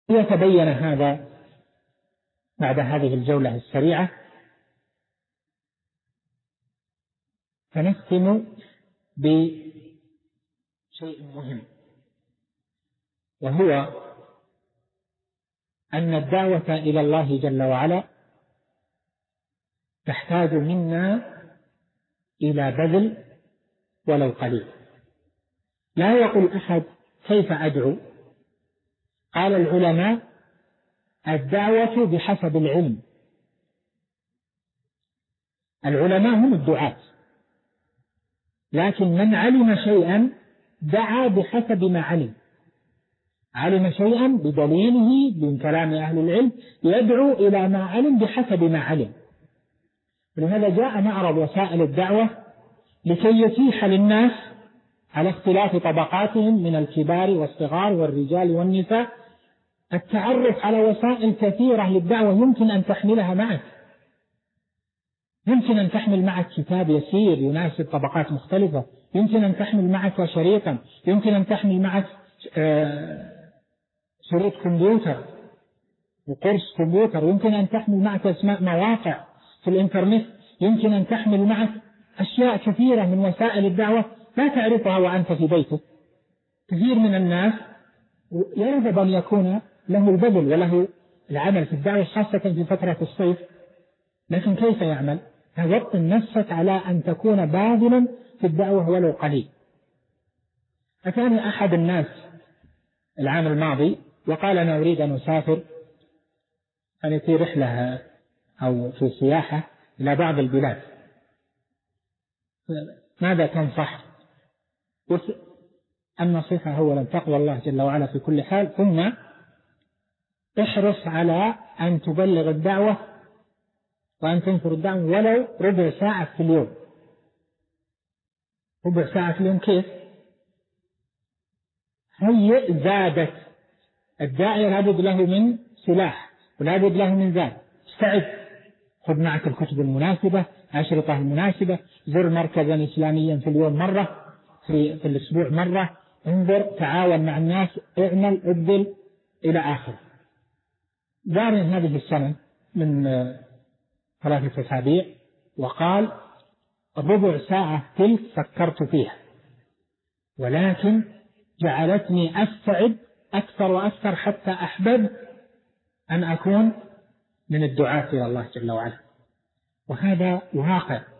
يتبين هذا بعد هذه الجولة السريعة. فنختم بشيء مهم، وهو أن الدعوة إلى الله جل وعلا تحتاج منا إلى بذل ولو قليل. لا يقول أحد كيف أدعو؟ قال العلماء: الدعوة بحسب العلم. العلماء هم الدعاة، لكن من علم شيئا دعا بحسب ما علم شيئا بدليله من كلام أهل العلم، يدعو إلى ما علم بحسب ما علم. ولهذا جاء معرض وسائل الدعوة لكي يتيح للناس على اختلاف طبقاتهم من الكبار والصغار والرجال والنساء التعرف على وسائل كثيرة للدعوة يمكن أن تحملها معك. يمكن أن تحمل معك كتاب يسير يناسب طبقات مختلفة، يمكن أن تحمل معك شريطا، يمكن أن تحمل معك شريط كمبيوتر وقرص كمبيوتر، يمكن أن تحمل معك أسماء مواقع في الإنترنت، يمكن أن تحمل معك أشياء كثيرة من وسائل الدعوة لا تعرفها وأنت في بيتك. كثير من الناس يرغب أن يكون له البذل وله العمل في الدعوة خاصة في فترة الصيف، لكن كيف يعمل؟ توطن نفسك على أن تكون باذلا في الدعوة ولو قليل. أتاني أحد الناس العام الماضي وقال: أنا أريد أن أسافر، أنا في رحلة أو في سياحة إلى بعض البلاد، ماذا تنصح؟ النصيحة أولا تقوى الله جل وعلا في كل حال، ثم احرص على أن تبلغ الدعوة وأن تنشر الدعوة ولو ربع ساعة في اليوم. ربع ساعة في اليوم كيف؟ هيئ زادت. الداعية لابد له من سلاح ولابد له من زاد. استعد، خذ معك الكتب المناسبة، أشرطة المناسبة، زر مركزا إسلاميا في اليوم مرة، في الأسبوع مرة، انظر، تعاون مع الناس، اعمل، ابذل إلى آخره. جاري هذه السنة من 3 أسابيع وقال: ربع ساعة تلك فكرت فيها، ولكن جعلتني أستعد أكثر وأكثر حتى أحبب أن أكون من الدعاة إلى الله جل وعلا. وهذا واقع.